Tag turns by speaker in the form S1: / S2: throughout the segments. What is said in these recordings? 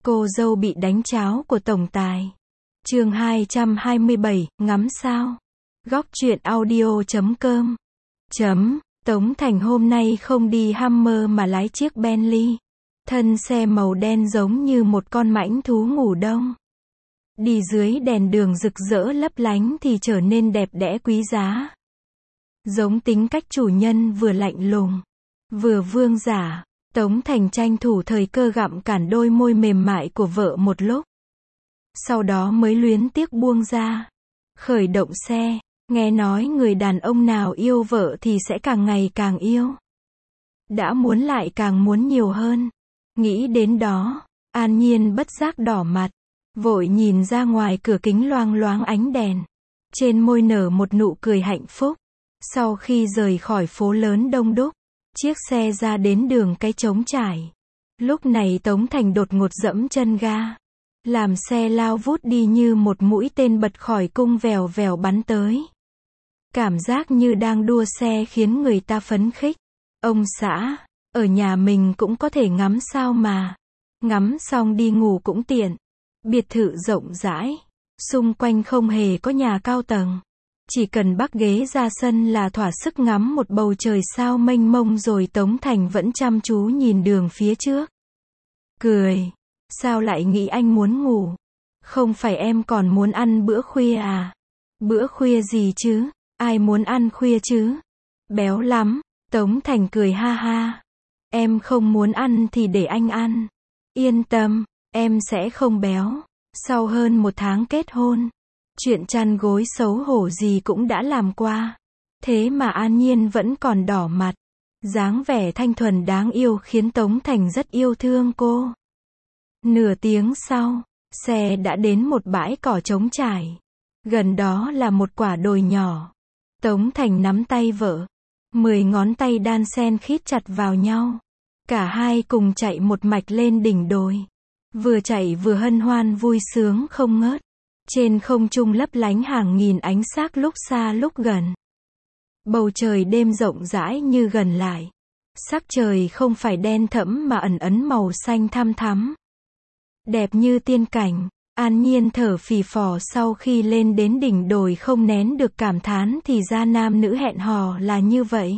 S1: Cô dâu bị đánh cháo của tổng tài. Chương 227, ngắm sao. Góc truyện audio.com. Tống Thành hôm nay không đi Hummer mà lái chiếc Bentley. Thân xe màu đen giống như một con mãnh thú ngủ đông. Đi dưới đèn đường rực rỡ lấp lánh thì trở nên đẹp đẽ quý giá. Giống tính cách chủ nhân vừa lạnh lùng, vừa vương giả. Tống Thành tranh thủ thời cơ gặm cản đôi môi mềm mại của vợ một lúc. Sau đó mới luyến tiếc buông ra. Khởi động xe. Nghe nói người đàn ông nào yêu vợ thì sẽ càng ngày càng yêu. Đã muốn lại càng muốn nhiều hơn. Nghĩ đến đó, An Nhiên bất giác đỏ mặt. Vội nhìn ra ngoài cửa kính loang loáng ánh đèn. Trên môi nở một nụ cười hạnh phúc. Sau khi rời khỏi phố lớn đông đúc, chiếc xe ra đến đường cái trống trải. Lúc này Tống Thành đột ngột giẫm chân ga. Làm xe lao vút đi như một mũi tên bật khỏi cung vèo vèo bắn tới. Cảm giác như đang đua xe khiến người ta phấn khích. Ông xã, ở nhà mình cũng có thể ngắm sao mà. Ngắm xong đi ngủ cũng tiện. Biệt thự rộng rãi. Xung quanh không hề có nhà cao tầng. Chỉ cần bắc ghế ra sân là thỏa sức ngắm một bầu trời sao mênh mông rồi. Tống Thành vẫn chăm chú nhìn đường phía trước. Cười. Sao lại nghĩ anh muốn ngủ? Không phải em còn muốn ăn bữa khuya à? Bữa khuya gì chứ? Ai muốn ăn khuya chứ? Béo lắm. Tống Thành cười ha ha. Em không muốn ăn thì để anh ăn. Yên tâm, em sẽ không béo. Sau hơn 1 tháng kết hôn, chuyện chăn gối xấu hổ gì cũng đã làm qua. Thế mà An Nhiên vẫn còn đỏ mặt. Dáng vẻ thanh thuần đáng yêu khiến Tống Thành rất yêu thương cô. Nửa tiếng sau, xe đã đến một bãi cỏ trống trải. Gần đó là một quả đồi nhỏ. Tống Thành nắm tay vợ. 10 ngón tay đan xen khít chặt vào nhau. Cả hai cùng chạy một mạch lên đỉnh đồi. Vừa chạy vừa hân hoan vui sướng không ngớt. Trên không trung lấp lánh hàng nghìn ánh xác lúc xa lúc gần. Bầu trời đêm rộng rãi như gần lại. Sắc trời không phải đen thẫm mà ẩn ấn màu xanh thăm thắm. Đẹp như tiên cảnh. An Nhiên thở phì phò sau khi lên đến đỉnh đồi không nén được cảm thán thì ra nam nữ hẹn hò là như vậy.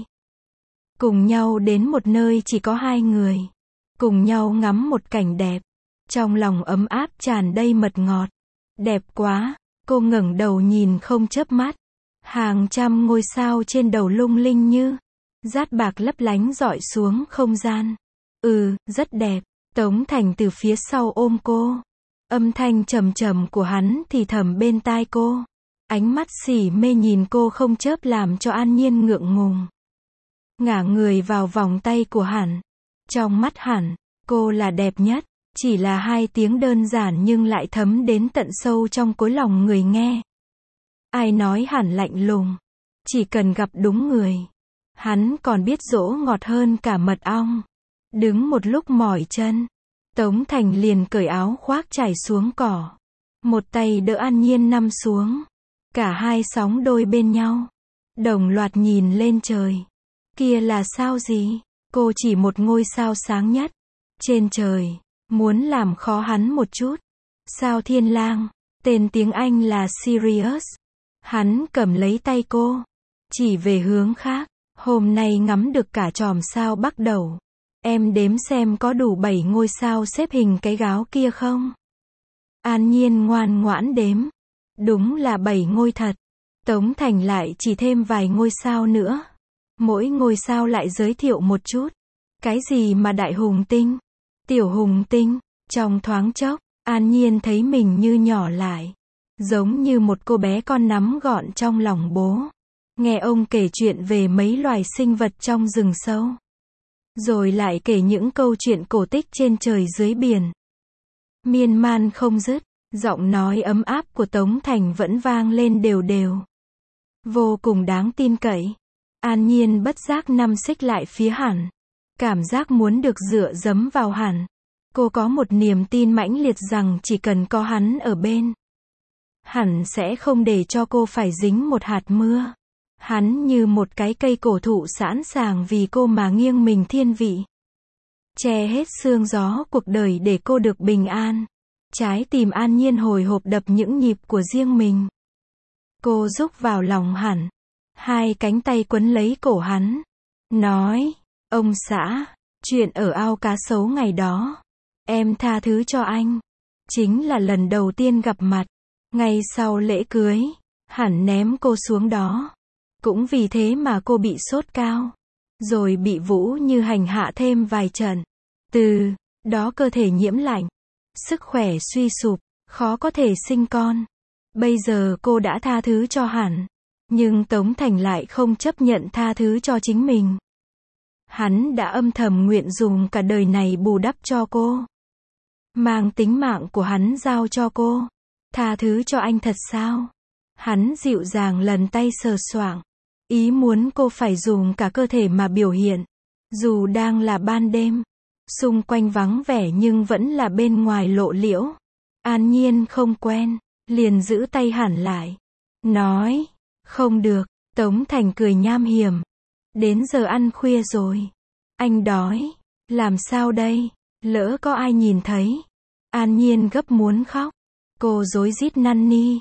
S1: Cùng nhau đến một nơi chỉ có hai người. Cùng nhau ngắm một cảnh đẹp. Trong lòng ấm áp tràn đầy mật ngọt. Đẹp quá. Cô ngẩng đầu nhìn không chớp mắt. Hàng trăm ngôi sao trên đầu lung linh như dát bạc lấp lánh rọi xuống không gian. Rất đẹp. Tống Thành từ phía sau ôm cô. Âm thanh trầm trầm của hắn thì thầm bên tai cô. Ánh mắt xỉ mê nhìn cô không chớp làm cho An Nhiên ngượng ngùng. Ngả người vào vòng tay của hắn. Trong mắt hắn, cô là đẹp nhất. Chỉ là 2 tiếng đơn giản nhưng lại thấm đến tận sâu trong cối lòng người nghe. Ai nói hắn lạnh lùng. Chỉ cần gặp đúng người. Hắn còn biết dỗ ngọt hơn cả mật ong. Đứng một lúc mỏi chân. Tống Thành liền cởi áo khoác trải xuống cỏ. Một tay đỡ An Nhiên nằm xuống. Cả hai sóng đôi bên nhau. Đồng loạt nhìn lên trời. Kia là sao gì? Cô chỉ một ngôi sao sáng nhất. Trên trời. Muốn làm khó hắn một chút. Sao Thiên Lang. Tên tiếng Anh là Sirius. Hắn cầm lấy tay cô. Chỉ về hướng khác. Hôm nay ngắm được cả chòm sao bắt đầu. Em đếm xem có đủ 7 ngôi sao xếp hình cái gáo kia không? An Nhiên ngoan ngoãn đếm. Đúng là 7 ngôi thật. Tống Thành lại chỉ thêm vài ngôi sao nữa. Mỗi ngôi sao lại giới thiệu một chút. Cái gì mà đại hùng tinh? Tiểu hùng tinh. Trong thoáng chốc, An Nhiên thấy mình như nhỏ lại. Giống như một cô bé con nắm gọn trong lòng bố. Nghe ông kể chuyện về mấy loài sinh vật trong rừng sâu. Rồi lại kể những câu chuyện cổ tích trên trời dưới biển. Miên man không dứt, giọng nói ấm áp của Tống Thành vẫn vang lên đều đều. Vô cùng đáng tin cậy. An Nhiên bất giác nằm xích lại phía hắn. Cảm giác muốn được dựa dẫm vào hắn. Cô có một niềm tin mãnh liệt rằng chỉ cần có hắn ở bên. Hắn sẽ không để cho cô phải dính một hạt mưa. Hắn như một cái cây cổ thụ sẵn sàng vì cô mà nghiêng mình thiên vị. che hết sương gió cuộc đời để cô được bình an. Trái tim An Nhiên hồi hộp đập những nhịp của riêng mình. Cô rúc vào lòng hắn, hai cánh tay quấn lấy cổ hắn, nói, ông xã, chuyện ở ao cá sấu ngày đó, em tha thứ cho anh. Chính là lần đầu tiên gặp mặt, ngay sau lễ cưới, hắn ném cô xuống đó. Cũng vì thế mà cô bị sốt cao, rồi bị Vũ Như hành hạ thêm vài trận. Từ đó cơ thể nhiễm lạnh, sức khỏe suy sụp, khó có thể sinh con. Bây giờ cô đã tha thứ cho hắn, nhưng Tống Thành lại không chấp nhận tha thứ cho chính mình. Hắn đã âm thầm nguyện dùng cả đời này bù đắp cho cô, mang tính mạng của hắn giao cho cô. Tha thứ cho anh thật sao? Hắn dịu dàng lần tay sờ soạng, ý muốn cô phải dùng cả cơ thể mà biểu hiện. Dù đang là ban đêm, xung quanh vắng vẻ nhưng vẫn là bên ngoài lộ liễu. An Nhiên không quen, liền giữ tay hắn lại, nói, không được. Tống Thành cười nham hiểm, đến giờ ăn khuya rồi, anh đói, làm sao đây, lỡ có ai nhìn thấy. An Nhiên gấp muốn khóc, cô rối rít năn ni,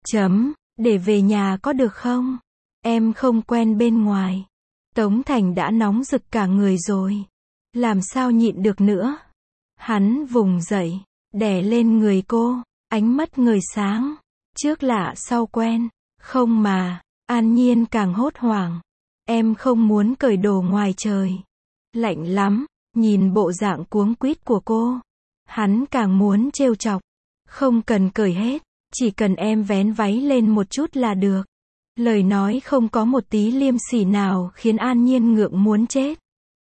S1: để về nhà có được không? Em không quen bên ngoài. Tống Thành đã nóng rực cả người rồi, làm sao nhịn được nữa. Hắn vùng dậy, đè lên người cô, ánh mắt ngời sáng, trước lạ sau quen. Không mà, An Nhiên càng hốt hoảng. Em không muốn cởi đồ ngoài trời, lạnh lắm. Nhìn bộ dạng cuống quýt của cô, hắn càng muốn trêu chọc. Không cần cởi hết, chỉ cần em vén váy lên một chút là được. Lời nói không có một tí liêm sỉ nào khiến An Nhiên ngượng muốn chết.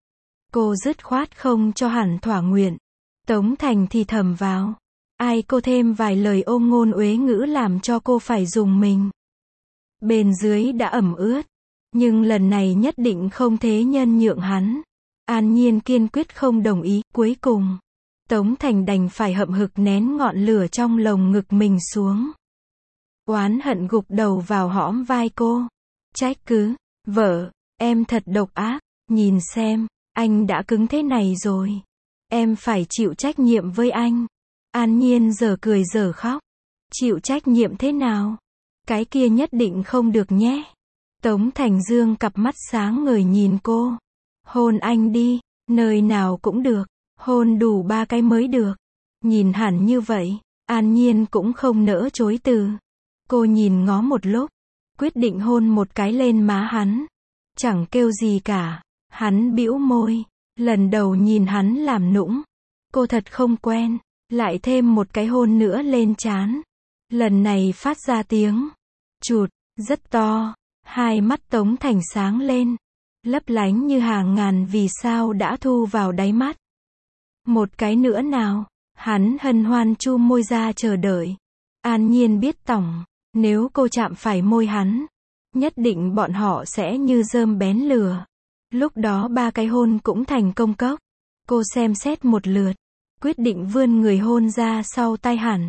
S1: Cô dứt khoát không cho hắn thỏa nguyện. Tống Thành thì thầm vào, ai cô thêm vài lời ôm ngôn uế ngữ làm cho cô phải dùng mình. Bên dưới đã ẩm ướt, nhưng lần này nhất định không thế nhân nhượng hắn. An Nhiên kiên quyết không đồng ý. Cuối cùng, Tống Thành đành phải hậm hực nén ngọn lửa trong lồng ngực mình xuống. Oán hận gục đầu vào hõm vai cô. Trách cứ, vợ, em thật độc ác, nhìn xem, anh đã cứng thế này rồi. Em phải chịu trách nhiệm với anh. An Nhiên giờ cười giờ khóc. Chịu trách nhiệm thế nào? Cái kia nhất định không được nhé. Tống Thành dương cặp mắt sáng ngời nhìn cô. Hôn anh đi, nơi nào cũng được, hôn đủ 3 cái mới được. Nhìn hẳn như vậy, An Nhiên cũng không nỡ chối từ. Cô nhìn ngó một lúc, quyết định hôn một cái lên má hắn. Chẳng kêu gì cả, hắn bĩu môi, lần đầu nhìn hắn làm nũng. Cô thật không quen, lại thêm một cái hôn nữa lên trán. Lần này phát ra tiếng chụt, rất to, hai mắt Tống Thành sáng lên, lấp lánh như hàng ngàn vì sao đã thu vào đáy mắt. Một cái nữa nào, hắn hân hoan chu môi ra chờ đợi. An Nhiên biết tỏng, nếu cô chạm phải môi hắn, nhất định bọn họ sẽ như rơm bén lửa. Lúc đó 3 cái hôn cũng thành công cốc. Cô xem xét một lượt, quyết định vươn người hôn ra sau tai hắn.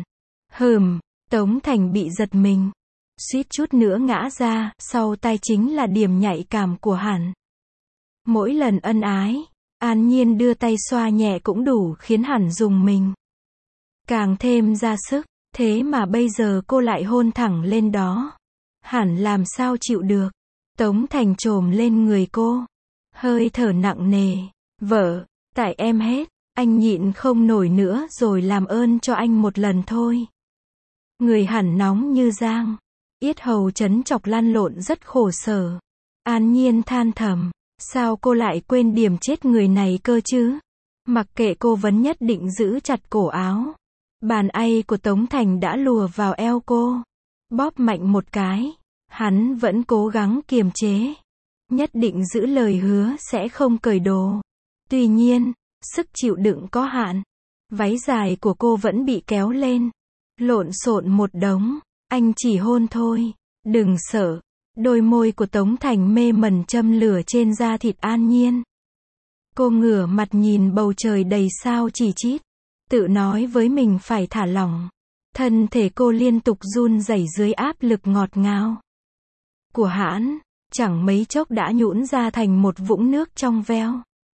S1: Tống Thành bị giật mình, suýt chút nữa ngã ra. Sau tai chính là điểm nhạy cảm của hắn. Mỗi lần ân ái, An Nhiên đưa tay xoa nhẹ cũng đủ khiến hắn dùng mình, càng thêm ra sức. Thế mà bây giờ cô lại hôn thẳng lên đó. Hắn làm sao chịu được. Tống Thành chồm lên người cô, hơi thở nặng nề. Vợ, tại em hết, anh nhịn không nổi nữa rồi, làm ơn cho anh một lần thôi. Người hắn nóng như giang, yết hầu chấn chọc lăn lộn rất khổ sở. An Nhiên than thầm, sao cô lại quên điểm chết người này cơ chứ? Mặc kệ cô vẫn nhất định giữ chặt cổ áo. Bàn tay của Tống Thành đã lùa vào eo cô, bóp mạnh một cái. Hắn vẫn cố gắng kiềm chế, nhất định giữ lời hứa sẽ không cởi đồ. Tuy nhiên, sức chịu đựng có hạn. Váy dài của cô vẫn bị kéo lên, lộn xộn một đống. Anh chỉ hôn thôi, đừng sợ. Đôi môi của Tống Thành mê mẩn châm lửa trên da thịt An Nhiên. Cô ngửa mặt nhìn bầu trời đầy sao chỉ chít, tự nói với mình phải thả lỏng. Thân thể cô liên tục run rẩy dưới áp lực ngọt ngào của hắn, chẳng mấy chốc đã nhũn ra thành một vũng nước trong veo.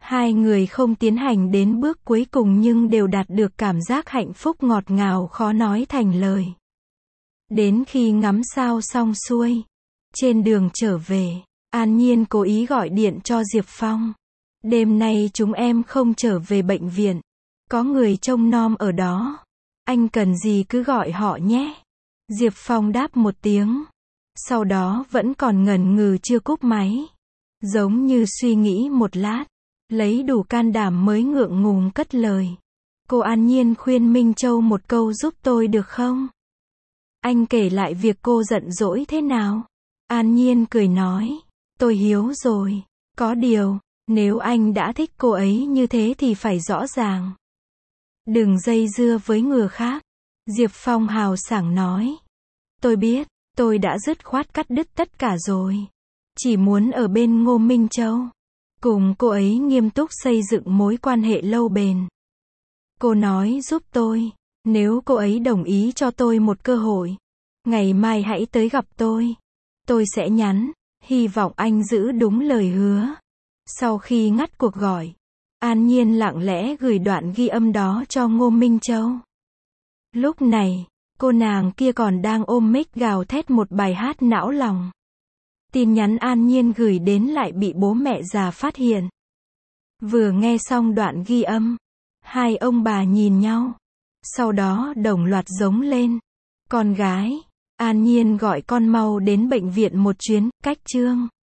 S1: Hai người không tiến hành đến bước cuối cùng nhưng đều đạt được cảm giác hạnh phúc ngọt ngào khó nói thành lời. Đến khi ngắm sao xong xuôi, trên đường trở về, An Nhiên cố ý gọi điện cho Diệp Phong. Đêm nay chúng em không trở về bệnh viện. Có người trông nom ở đó. Anh cần gì cứ gọi họ nhé. Diệp Phong đáp một tiếng. Sau đó vẫn còn ngần ngừ chưa cúp máy. Giống như suy nghĩ một lát. Lấy đủ can đảm mới ngượng ngùng cất lời. Cô An Nhiên khuyên Minh Châu một câu giúp tôi được không? Anh kể lại việc cô giận dỗi thế nào? An Nhiên cười nói. Tôi hiếu rồi. Có điều, nếu anh đã thích cô ấy như thế thì phải rõ ràng. Đừng dây dưa với người khác. Diệp Phong hào sảng nói. Tôi biết, tôi đã dứt khoát cắt đứt tất cả rồi. Chỉ muốn ở bên Ngô Minh Châu. Cùng cô ấy nghiêm túc xây dựng mối quan hệ lâu bền. Cô nói giúp tôi. Nếu cô ấy đồng ý cho tôi một cơ hội. Ngày mai hãy tới gặp tôi. Tôi sẽ nhắn. Hy vọng anh giữ đúng lời hứa. Sau khi ngắt cuộc gọi, An Nhiên lặng lẽ gửi đoạn ghi âm đó cho Ngô Minh Châu. Lúc này, cô nàng kia còn đang ôm mic gào thét một bài hát não lòng. Tin nhắn An Nhiên gửi đến lại bị bố mẹ già phát hiện. Vừa nghe xong đoạn ghi âm, hai ông bà nhìn nhau. Sau đó đồng loạt giống lên. Con gái, An Nhiên gọi con mau đến bệnh viện một chuyến, cách Trương